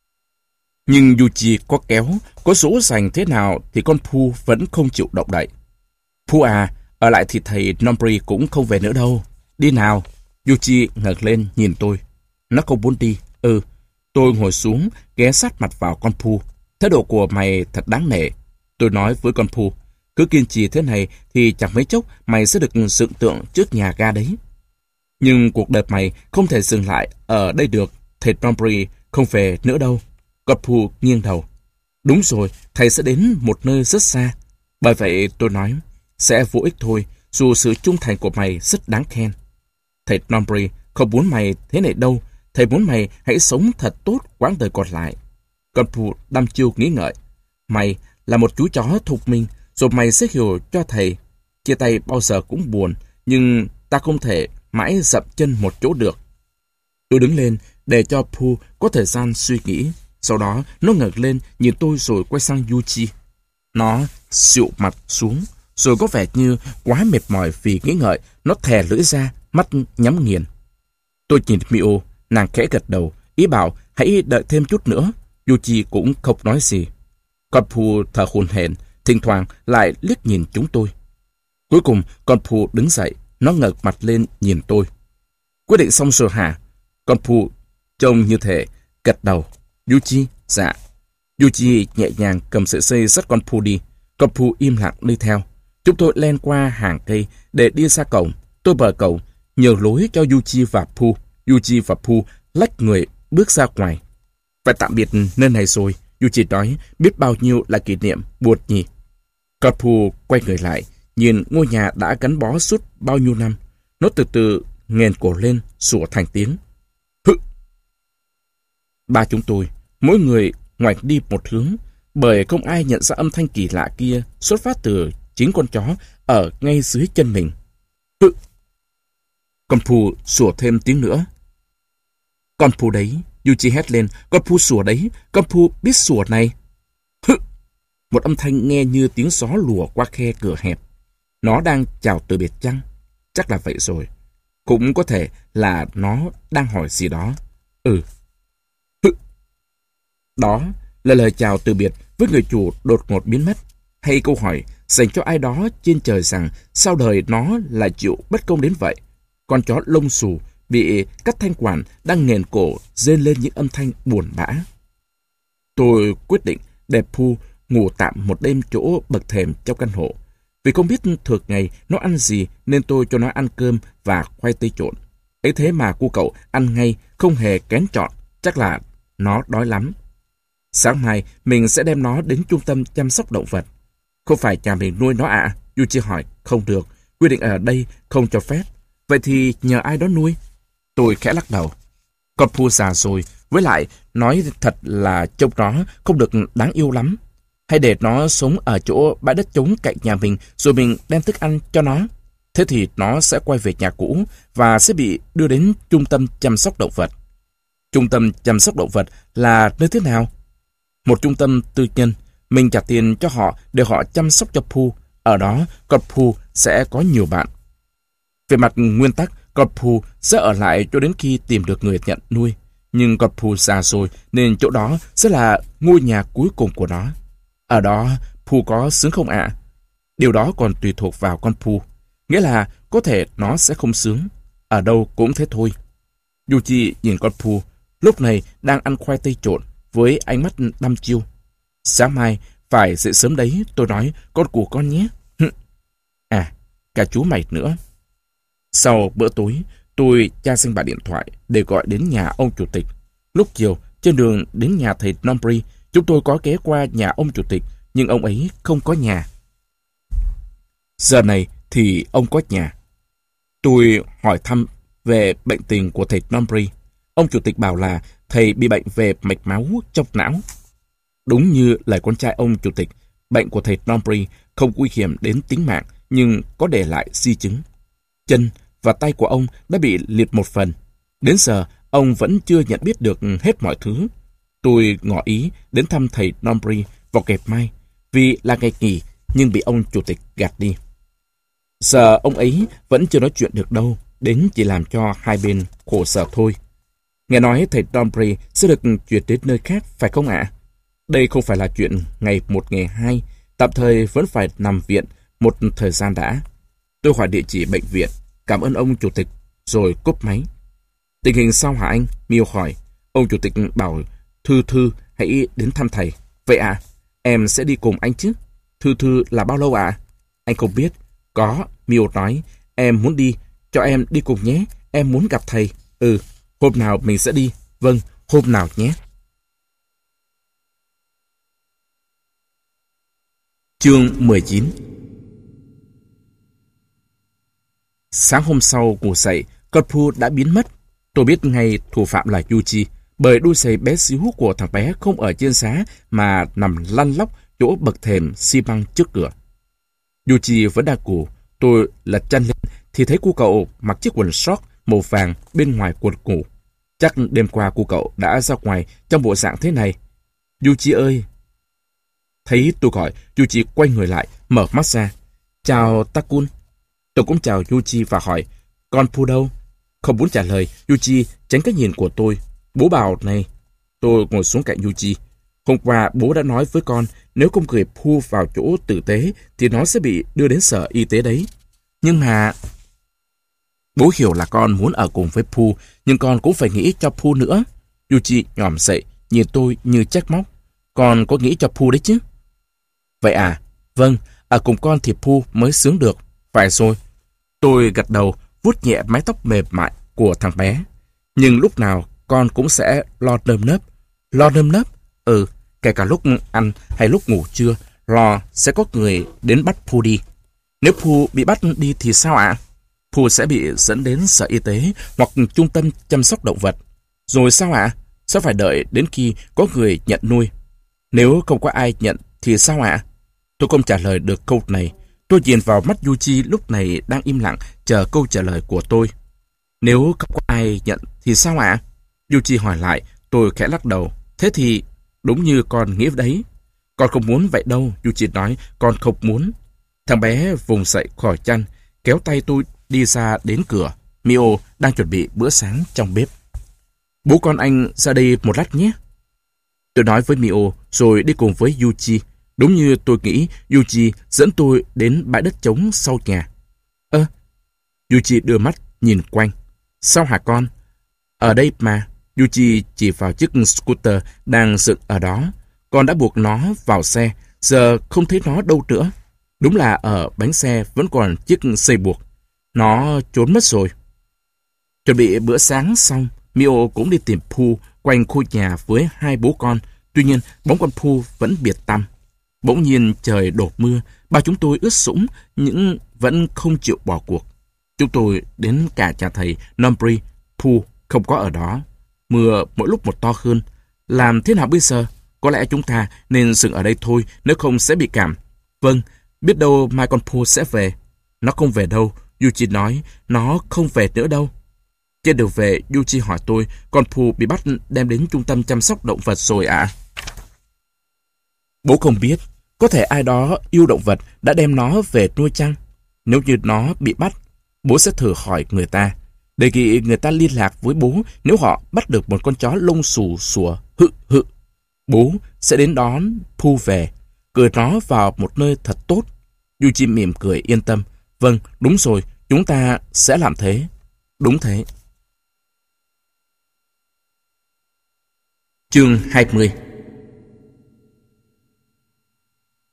Nhưng Yuji có kéo, có dỗ dành thế nào thì con Pooh vẫn không chịu động đậy. Pooh à, ở lại thì thầy Nombri cũng không về nữa đâu. Đi nào. Yuji ngẩng lên nhìn tôi. Nó không muốn đi. Ừ. Tôi ngồi xuống, ghé sát mặt vào con Pooh. Thái độ của mày thật đáng nể. Tôi nói với con Pooh. Cứ kiên trì thế này thì chẳng mấy chốc mày sẽ được dựng tượng trước nhà ga đấy. Nhưng cuộc đời mày không thể dừng lại ở đây được. Thầy Nombri không về nữa đâu. Con Pooh nghiêng đầu. Đúng rồi, thầy sẽ đến một nơi rất xa. Bởi vậy tôi nói, sẽ vô ích thôi, dù sự trung thành của mày rất đáng khen. Thầy Nombri không muốn mày thế này đâu. Thầy muốn mày hãy sống thật tốt quãng đời còn lại. Con Pooh đăm chiêu nghĩ ngợi. Mày là một chú chó thục minh, rồi mày sẽ hiểu cho thầy. Chia tay bao giờ cũng buồn, nhưng ta không thể mãi dậm chân một chỗ được. Tôi đứng lên để cho Pooh có thời gian suy nghĩ. Sau đó nó ngẩng lên nhìn tôi rồi quay sang Yuji. Nó xịu mặt xuống, rồi có vẻ như quá mệt mỏi vì nghĩ ngợi. Nó thè lưỡi ra, mắt nhắm nghiền. Tôi nhìn Mio, nàng khẽ gật đầu, ý bảo hãy đợi thêm chút nữa. Yuji cũng không nói gì. Con Pooh thở hổn hển, thỉnh thoảng lại liếc nhìn chúng tôi. Cuối cùng con Pooh đứng dậy, nó ngẩng mặt lên nhìn tôi. Quyết định xong rồi hả? Con Pooh trông như thể gật đầu. Yuji, dạ. Yuji nhẹ nhàng cầm sợi dây dắt con Pooh đi. Con Pooh im lặng đi theo. Chúng tôi len qua hàng cây để đi ra cổng. Tôi bờ cổng, nhờ lối cho Yuji và Pooh. Yuji và Pooh lách người bước ra ngoài. Phải tạm biệt nơi này rồi, Yuji nói, biết bao nhiêu là kỷ niệm buồn nhỉ. Con Pooh quay người lại, nhìn ngôi nhà đã gắn bó suốt bao nhiêu năm. Nó từ từ nghền cổ lên, sủa thành tiếng. Hự! Ba chúng tôi, mỗi người ngoảnh đi một hướng, bởi không ai nhận ra âm thanh kỳ lạ kia xuất phát từ chính con chó ở ngay dưới chân mình. Hự! Con Pooh sủa thêm tiếng nữa. Con Pooh đấy, Yuji hét lên, con Pooh sủa đấy, con Pooh biết sủa này. Hự! Một âm thanh nghe như tiếng gió lùa qua khe cửa hẹp. Nó đang chào từ biệt chăng? Chắc là vậy rồi. Cũng có thể là nó đang hỏi gì đó. Ừ. Hự! Đó là lời chào từ biệt với người chủ đột ngột biến mất, hay câu hỏi dành cho ai đó trên trời rằng sao đời nó lại chịu bất công đến vậy. Con chó lông xù bị cắt thanh quản đang nghền cổ rên lên những âm thanh buồn bã. Tôi quyết định để Pooh ngủ tạm một đêm chỗ bậc thềm trong căn hộ. Vì không biết thực ngày nó ăn gì nên tôi cho nó ăn cơm và khoai tây trộn. Ấy thế mà cu cậu ăn ngay, không hề kén chọn, chắc là nó đói lắm. Sáng mai mình sẽ đem nó đến trung tâm chăm sóc động vật. Không phải nhà mình nuôi nó ạ? À? Yuji hỏi. Không được, quy định ở đây không cho phép. Vậy thì nhờ ai đó nuôi? Tôi khẽ lắc đầu. Con Pooh già rồi, với lại nói thật là trông nó không được đáng yêu lắm. Hay để nó sống ở chỗ bãi đất trống cạnh nhà mình rồi mình đem thức ăn cho nó. Thế thì nó sẽ quay về nhà cũ và sẽ bị đưa đến trung tâm chăm sóc động vật. Trung tâm chăm sóc động vật là nơi thế nào? Một trung tâm tư nhân. Mình trả tiền cho họ để họ chăm sóc cho Pooh. Ở đó, con Pooh sẽ có nhiều bạn. Về mặt nguyên tắc, con Pooh sẽ ở lại cho đến khi tìm được người nhận nuôi. Nhưng con Pooh già rồi nên chỗ đó sẽ là ngôi nhà cuối cùng của nó. Ở đó, Pooh có sướng không ạ? À? Điều đó còn tùy thuộc vào con Pooh. Nghĩa là có thể nó sẽ không sướng. Ở đâu cũng thế thôi. Yuji nhìn con Pooh, lúc này đang ăn khoai tây trộn. với ánh mắt đăm chiêu. Sáng mai, phải dậy sớm đấy, tôi nói, con của con nhé. À, cả chú mày nữa. Sau bữa tối, tôi tra xin bà điện thoại để gọi đến nhà ông chủ tịch. Lúc chiều, trên đường đến nhà thầy Nombri, chúng tôi có ghé qua nhà ông chủ tịch, nhưng ông ấy không có nhà. Giờ này thì ông có nhà. Tôi hỏi thăm về bệnh tình của thầy Nombri. Ông chủ tịch bảo là thầy bị bệnh về mạch máu trong não. Đúng như lời con trai ông chủ tịch, bệnh của thầy Nombri không nguy hiểm đến tính mạng, nhưng có để lại di chứng. Chân và tay của ông đã bị liệt một phần. Đến giờ, ông vẫn chưa nhận biết được hết mọi thứ. Tôi ngỏ ý đến thăm thầy Nombri vào ngày mai, vì là ngày nghỉ, nhưng bị ông chủ tịch gạt đi. Giờ ông ấy vẫn chưa nói chuyện được đâu, đến chỉ làm cho hai bên khổ sở thôi. Nghe nói thầy Nombri sẽ được chuyển đến nơi khác, phải không ạ? Đây không phải là chuyện ngày một ngày hai, tạm thời vẫn phải nằm viện một thời gian đã. Tôi hỏi địa chỉ bệnh viện, cảm ơn ông chủ tịch, rồi cúp máy. Tình hình sao hả anh? Miêu hỏi. Ông chủ tịch bảo Thư Thư hãy đến thăm thầy. Vậy à? Em sẽ đi cùng anh chứ? Thư Thư là bao lâu ạ? À? Anh không biết. Có, Miêu nói, em muốn đi, cho em đi cùng nhé, em muốn gặp thầy. Ừ, hôm nào mình sẽ đi. Vâng, hôm nào nhé. Chương mười chín. Sáng hôm sau ngủ dậy, con Phu đã biến mất. Tôi biết ngay thủ phạm là Yuji, bởi đôi giày bé xíu của thằng bé không ở trên giá mà nằm lăn lóc chỗ bậc thềm xi măng trước cửa. Yuji vẫn đang ngủ. Tôi lật chân lên thì thấy cô cậu mặc chiếc quần short màu vàng bên ngoài quần ngủ. Chắc đêm qua cô cậu đã ra ngoài trong bộ dạng thế này. Yuji ơi! Thấy tôi gọi, Yuji quay người lại, mở mắt ra. Chào Takun. Tôi cũng chào Yuji và hỏi, con Phu đâu? Không muốn trả lời, Yuji tránh cái nhìn của tôi. Bố bảo này. Tôi ngồi xuống cạnh Yuji. Hôm qua bố đã nói với con, nếu không gửi Phu vào chỗ tử tế thì nó sẽ bị đưa đến sở y tế đấy. Nhưng mà... Bố hiểu là con muốn ở cùng với Phu, nhưng con cũng phải nghĩ cho Phu nữa. Yuji nhòm dậy, nhìn tôi như trách móc. Con có nghĩ cho Phu đấy chứ? Vậy à? Vâng, ở cùng con thì Phu mới sướng được. Phải rồi. Tôi gật đầu, vuốt nhẹ mái tóc mềm mại của thằng bé. Nhưng lúc nào con cũng sẽ lo nơm nớp. Lo nơm nớp? Ừ, kể cả lúc ăn hay lúc ngủ trưa, lo sẽ có người đến bắt Phu đi. Nếu Phu bị bắt đi thì sao ạ? Phu sẽ bị dẫn đến sở y tế hoặc trung tâm chăm sóc động vật. Rồi sao ạ? Sẽ phải đợi đến khi có người nhận nuôi. Nếu không có ai nhận thì sao ạ? Tôi không trả lời được câu này. Tôi nhìn vào mắt Yuji lúc này đang im lặng chờ câu trả lời của tôi. Nếu không có ai nhận thì sao ạ? Yuji hỏi lại, tôi khẽ lắc đầu. Thế thì đúng như con nghĩ đấy. Con không muốn vậy đâu, Yuji nói, con không muốn. Thằng bé vùng dậy khỏi chăn, kéo tay tôi đi ra đến cửa. Mio đang chuẩn bị bữa sáng trong bếp. Bố con anh ra đây một lát nhé. Tôi nói với Mio rồi đi cùng với Yuji. Đúng như tôi nghĩ, Yuji dẫn tôi đến bãi đất trống sau nhà. Ơ, Yuji đưa mắt nhìn quanh. Sao hả con? Ở đây mà. Yuji chỉ vào chiếc scooter đang dựng ở đó. Con đã buộc nó vào xe, giờ không thấy nó đâu nữa. Đúng là ở bánh xe vẫn còn chiếc dây buộc. Nó trốn mất rồi. Chuẩn bị bữa sáng xong, Mio cũng đi tìm Phu quanh khu nhà với hai bố con. Tuy nhiên, bóng con Phu vẫn biệt tăm. Bỗng nhiên trời đổ mưa, ba chúng tôi ướt sũng nhưng vẫn không chịu bỏ cuộc. Chúng tôi đến cả nhà thầy Nombri, Phu không có ở đó. Mưa mỗi lúc một to hơn. Làm thế nào bây giờ? Có lẽ chúng ta nên dừng ở đây thôi, nếu không sẽ bị cảm. Vâng, biết đâu mai con Phu sẽ về. Nó không về đâu, Yuji nói, nó không về nữa đâu. Trên đường về, Yuji hỏi tôi, con Phu bị bắt đem đến trung tâm chăm sóc động vật rồi ạ? À? Bố không biết, có thể ai đó yêu động vật đã đem nó về nuôi chăng? Nếu như nó bị bắt, bố sẽ thử hỏi người ta. Đề nghị người ta liên lạc với bố nếu họ bắt được một con chó lông xù xùa hự hự. Bố sẽ đến đón Phu về, gửi nó vào một nơi thật tốt. Yuji mỉm cười yên tâm. Vâng, đúng rồi, chúng ta sẽ làm thế. Đúng thế. Chương hai mươi.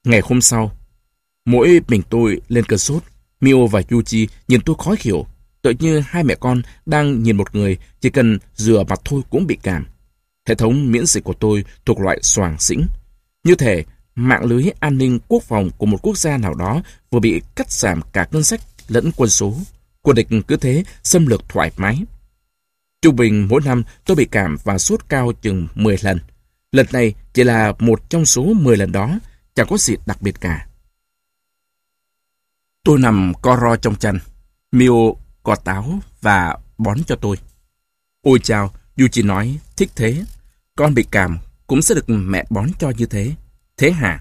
Ngày hôm sau, mỗi mình tôi lên cơn sốt. Mio và Yuji nhìn tôi khó hiểu. Tự như hai mẹ con đang nhìn một người chỉ cần rửa mặt thôi cũng bị cảm. Hệ thống miễn dịch của tôi thuộc loại xoàng xĩnh. Như thể mạng lưới an ninh quốc phòng của một quốc gia nào đó vừa bị cắt giảm cả ngân sách lẫn quân số. Quân địch cứ thế xâm lược thoải mái. Trung bình mỗi năm tôi bị cảm và sốt cao chừng mười lần. Lần này chỉ là một trong số mười lần đó, chẳng có gì đặc biệt cả. Tôi nằm co ro trong chăn. Mio gọt táo và bón cho tôi. Ôi chao, Yuji nói, thích thế. Con bị cảm cũng sẽ được mẹ bón cho như thế. Thế hả?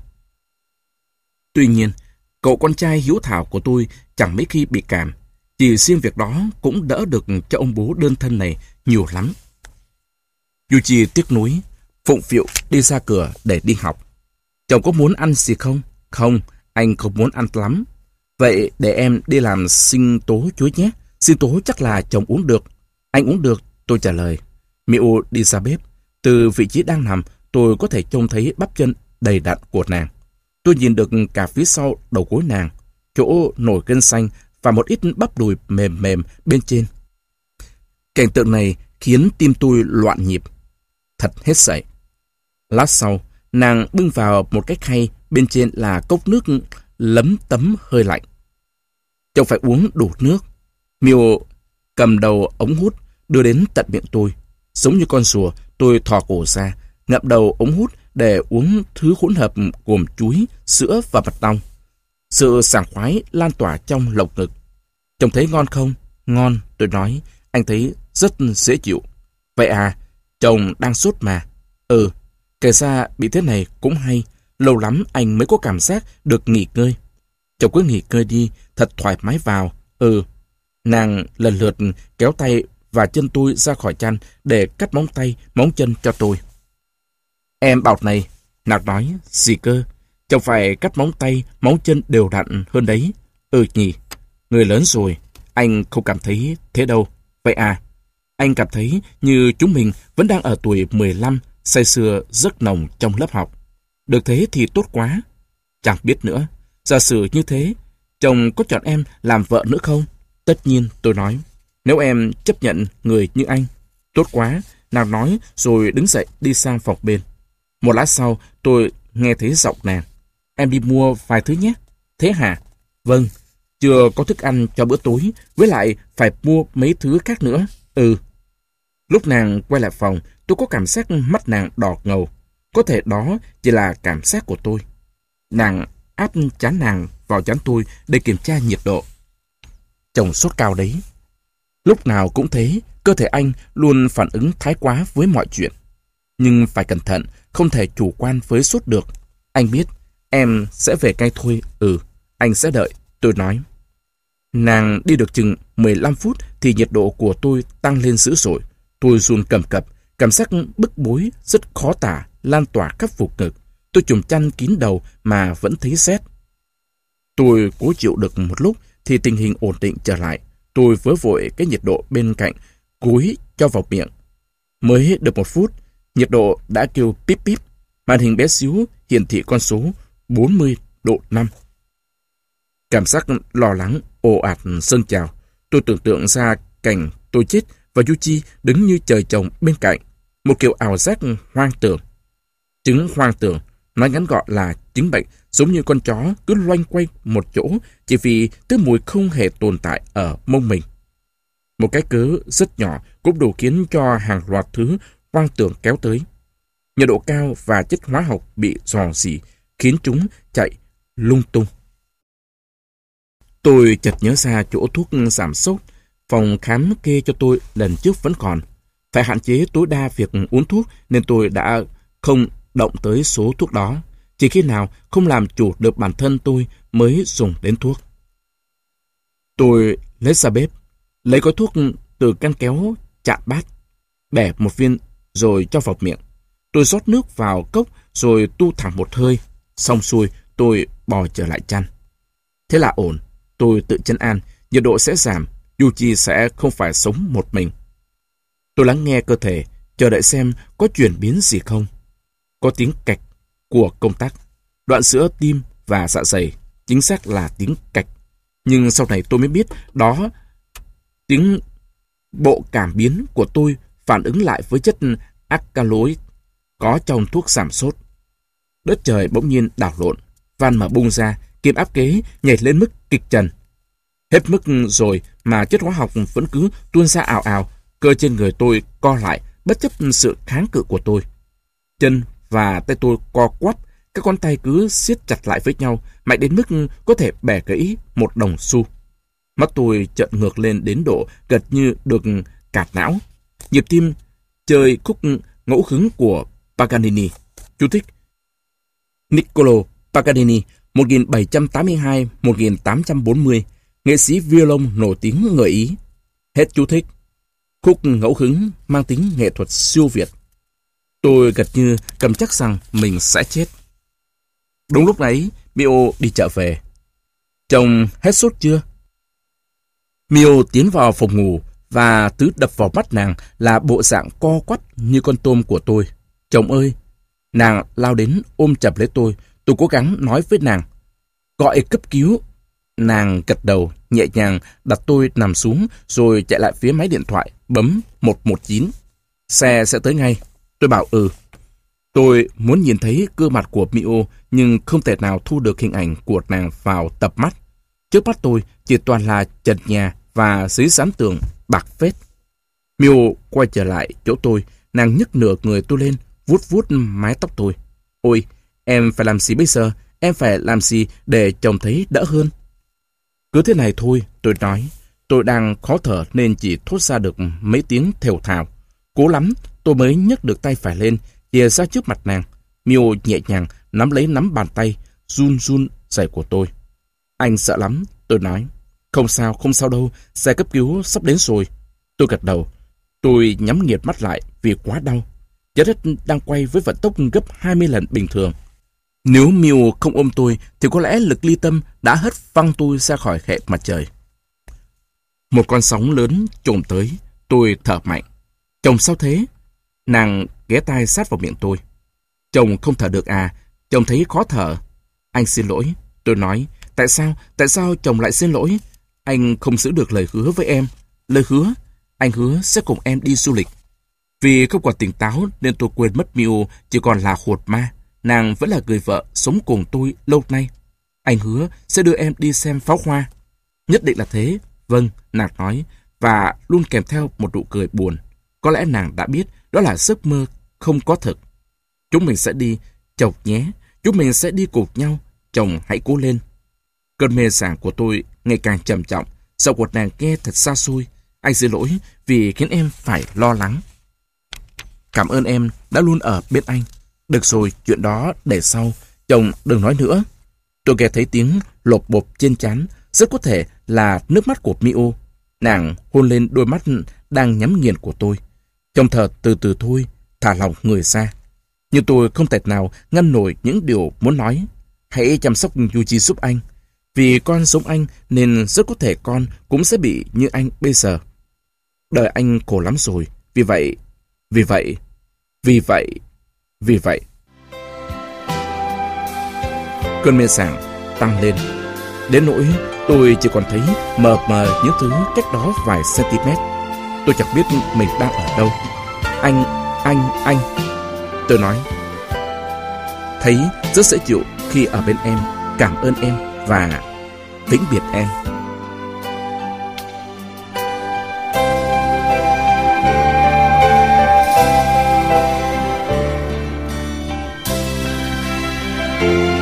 Tuy nhiên, cậu con trai hiếu thảo của tôi chẳng mấy khi bị cảm. Chỉ riêng việc đó cũng đỡ được cho ông bố đơn thân này nhiều lắm. Yuji tiếc nuối, phụng phịu đi ra cửa để đi học. Chồng có muốn ăn gì không? Không, anh không muốn ăn lắm. Vậy để em đi làm sinh tố chuối nhé. Sinh tố chắc là chồng uống được. Anh uống được, tôi trả lời. Mio đi ra bếp. Từ vị trí đang nằm, tôi có thể trông thấy bắp chân đầy đặn của nàng. Tôi nhìn được cả phía sau đầu gối nàng, chỗ nổi gân xanh và một ít bắp đùi mềm mềm bên trên. Cảnh tượng này khiến tim tôi loạn nhịp. Thật hết sảy. Lát sau, nàng bưng vào một cái khay, bên trên là cốc nước lấm tấm hơi lạnh. Chồng phải uống đủ nước. Mio cầm đầu ống hút đưa đến tận miệng tôi. Giống như con rùa, tôi thò cổ ra, ngậm đầu ống hút để uống thứ hỗn hợp gồm chuối, sữa và mật ong. Sự sảng khoái lan tỏa trong lồng ngực. Chồng thấy ngon không? Ngon, tôi nói. Anh thấy rất dễ chịu. Vậy à, chồng đang sốt mà. Ừ, kể ra bị thế này cũng hay. Lâu lắm anh mới có cảm giác được nghỉ ngơi. Chồng cứ nghỉ ngơi đi, thật thoải mái vào. Ừ. Nàng lần lượt kéo tay và chân tôi ra khỏi chăn để cắt móng tay, móng chân cho tôi. Em bảo này, nàng nói, gì cơ? Chồng phải cắt móng tay, móng chân đều đặn hơn đấy. Ừ nhỉ, người lớn rồi, anh không cảm thấy thế đâu. Vậy à, anh cảm thấy như chúng mình vẫn đang ở tuổi mười lăm, say sưa rất nồng trong lớp học. Được thế thì tốt quá. Chẳng biết nữa, giả sử như thế, chồng có chọn em làm vợ nữa không? Tất nhiên, tôi nói. Nếu em chấp nhận người như anh, tốt quá, nàng nói rồi đứng dậy đi sang phòng bên. Một lát sau, tôi nghe thấy giọng nàng. Em đi mua vài thứ nhé. Thế hả? Vâng, chưa có thức ăn cho bữa tối, với lại phải mua mấy thứ khác nữa. Ừ. Lúc nàng quay lại phòng, tôi có cảm giác mắt nàng đỏ ngầu. Có thể đó chỉ là cảm giác của tôi. Nàng áp trán nàng vào trán tôi để kiểm tra nhiệt độ. Chồng sốt cao đấy. Lúc nào cũng thế, cơ thể anh luôn phản ứng thái quá với mọi chuyện. Nhưng phải cẩn thận, không thể chủ quan với sốt được. Anh biết, em sẽ về ngay thôi. Ừ, anh sẽ đợi, tôi nói. Nàng đi được chừng mười lăm phút thì nhiệt độ của tôi tăng lên dữ dội. Tôi run cầm cập, cảm giác bức bối rất khó tả, lan tỏa khắp vùng ngực. Tôi chùm chăn kín đầu mà vẫn thấy rét. Tôi cố chịu được một lúc thì tình hình ổn định trở lại. Tôi vớ vội cái nhiệt độ bên cạnh, cúi cho vào miệng. Mới được một phút, nhiệt độ đã kêu píp píp. Màn hình bé xíu hiển thị con số bốn mươi độ năm. Cảm giác lo lắng, ồ ạt dâng trào. Tôi tưởng tượng ra cảnh tôi chết và Yuji đứng như trời trồng bên cạnh. Một kiểu ảo giác hoang tưởng. Chứng hoang tưởng, nói ngắn gọn là chứng bệnh, giống như con chó cứ loanh quanh một chỗ chỉ vì thứ mùi không hề tồn tại ở mông mình. Một cái cớ rất nhỏ cũng đủ khiến cho hàng loạt thứ hoang tưởng kéo tới. Nhiệt độ cao và chất hóa học bị rò rỉ khiến chúng chạy lung tung. Tôi chợt nhớ ra chỗ thuốc giảm sốt phòng khám kê cho tôi lần trước vẫn còn. Phải hạn chế tối đa việc uống thuốc nên tôi đã không động tới số thuốc đó. Chỉ khi nào không làm chủ được bản thân tôi mới dùng đến thuốc. Tôi lấy ra bếp, lấy gói thuốc từ can kéo chạm bát, bẻ một viên rồi cho vào miệng. Tôi rót nước vào cốc rồi tu thẳng một hơi. Xong xuôi, tôi bò trở lại chăn. Thế là ổn. Tôi tự trấn an, nhiệt độ sẽ giảm, Yuji sẽ không phải sống một mình. Tôi lắng nghe cơ thể, chờ đợi xem có chuyển biến gì không. Có tiếng cạch của công tắc. Đoạn giữa tim và dạ dày, chính xác là tiếng cạch. Nhưng sau này tôi mới biết đó tiếng bộ cảm biến của tôi phản ứng lại với chất alkaloid có trong thuốc giảm sốt. Đất trời bỗng nhiên đảo lộn, van mở bung ra, kim áp kế nhảy lên mức kịch trần. Hết mức rồi mà chất hóa học vẫn cứ tuôn ra ào ào, cơ trên người tôi co lại bất chấp sự kháng cự của tôi. Chân và tay tôi co quắp, các ngón tay cứ siết chặt lại với nhau, mạnh đến mức có thể bẻ gãy một đồng xu. Mắt tôi trợn ngược lên đến độ gần như được cạt não. Nhịp tim chơi khúc ngẫu hứng của Paganini. Chú thích: Niccolo Paganini, một nghìn bảy trăm tám mươi hai đến một nghìn tám trăm bốn mươi, nghệ sĩ violon nổi tiếng người Ý. Hết chú thích. Khúc ngẫu hứng mang tính nghệ thuật siêu việt. Tôi gật như cầm chắc rằng mình sẽ chết. Đúng lúc ấy, Mio đi chợ về. Chồng hết sốt chưa? Mio tiến vào phòng ngủ và thứ đập vào mắt nàng là bộ dạng co quắp như con tôm của tôi. Chồng ơi! Nàng lao đến ôm chặt lấy tôi. Tôi cố gắng nói với nàng: gọi cấp cứu. Nàng gật đầu, nhẹ nhàng đặt tôi nằm xuống rồi chạy lại phía máy điện thoại, bấm một một chín. Xe sẽ tới ngay. Tôi bảo ừ. Tôi muốn nhìn thấy gương mặt của Mio nhưng không thể nào thu được hình ảnh của nàng vào tập mắt. Trước mắt tôi chỉ toàn là trần nhà và dưới dán tường bạc phết. Mio quay trở lại chỗ tôi, nàng nhấc nửa người tôi lên, vuốt vuốt mái tóc tôi. Ôi, em phải làm gì bây giờ? Em phải làm gì để chồng thấy đỡ hơn? Cứ thế này thôi, tôi nói. Tôi đang khó thở nên chỉ thốt ra được mấy tiếng thều thào. Cố lắm, tôi mới nhấc được tay phải lên, chìa ra trước mặt nàng. Mio nhẹ nhàng nắm lấy nắm bàn tay, run run giày của tôi. Anh sợ lắm, tôi nói. Không sao, không sao đâu, xe cấp cứu sắp đến rồi. Tôi gật đầu. Tôi nhắm nghiệt mắt lại vì quá đau. Trái đất đang quay với vận tốc gấp hai mươi lần bình thường. Nếu Mio không ôm tôi thì có lẽ lực ly tâm đã hất văng tôi ra khỏi hệ mặt trời. Một con sóng lớn trồm tới, tôi thở mạnh. Chồng sao thế? Nàng ghé tai sát vào miệng tôi. Chồng không thở được à? Chồng thấy khó thở. Anh xin lỗi. Tôi nói, tại sao? Tại sao chồng lại xin lỗi? Anh không giữ được lời hứa với em. Lời hứa? Anh hứa sẽ cùng em đi du lịch. Vì không còn tỉnh táo nên tôi quên mất Mio chỉ còn là hồn ma. Nàng vẫn là người vợ sống cùng tôi lâu nay. Anh hứa sẽ đưa em đi xem pháo hoa. Nhất định là thế. Vâng, nàng nói, và luôn kèm theo một nụ cười buồn. Có lẽ nàng đã biết đó là giấc mơ không có thực. Chúng mình sẽ đi, chồng nhé. Chúng mình sẽ đi cùng nhau. Chồng hãy cố lên. Cơn mê sảng của tôi ngày càng trầm trọng. Giọng của nàng nghe thật xa xôi. Anh xin lỗi vì khiến em phải lo lắng. Cảm ơn em đã luôn ở bên anh. Được rồi, chuyện đó để sau. Chồng đừng nói nữa. Tôi nghe thấy tiếng lột bột trên trán. Rất có thể là nước mắt của Mio. Nàng hôn lên đôi mắt đang nhắm nghiền của tôi. Chồng thở từ từ thôi, thả lòng người ra. Nhưng tôi không thể nào ngăn nổi những điều muốn nói. Hãy chăm sóc Yuji giúp anh. Vì con giống anh nên rất có thể con cũng sẽ bị như anh bây giờ. Đời anh khổ lắm rồi. Vì vậy, vì vậy, vì vậy, vì vậy. Cơn mê sảng tăng lên. Đến nỗi tôi chỉ còn thấy mờ mờ những thứ cách đó vài cm. Tôi chẳng biết mình đang ở đâu. Anh, anh, anh. Tôi nói. Thấy rất dễ chịu khi ở bên em. Cảm ơn em và vĩnh biệt em. Thank you.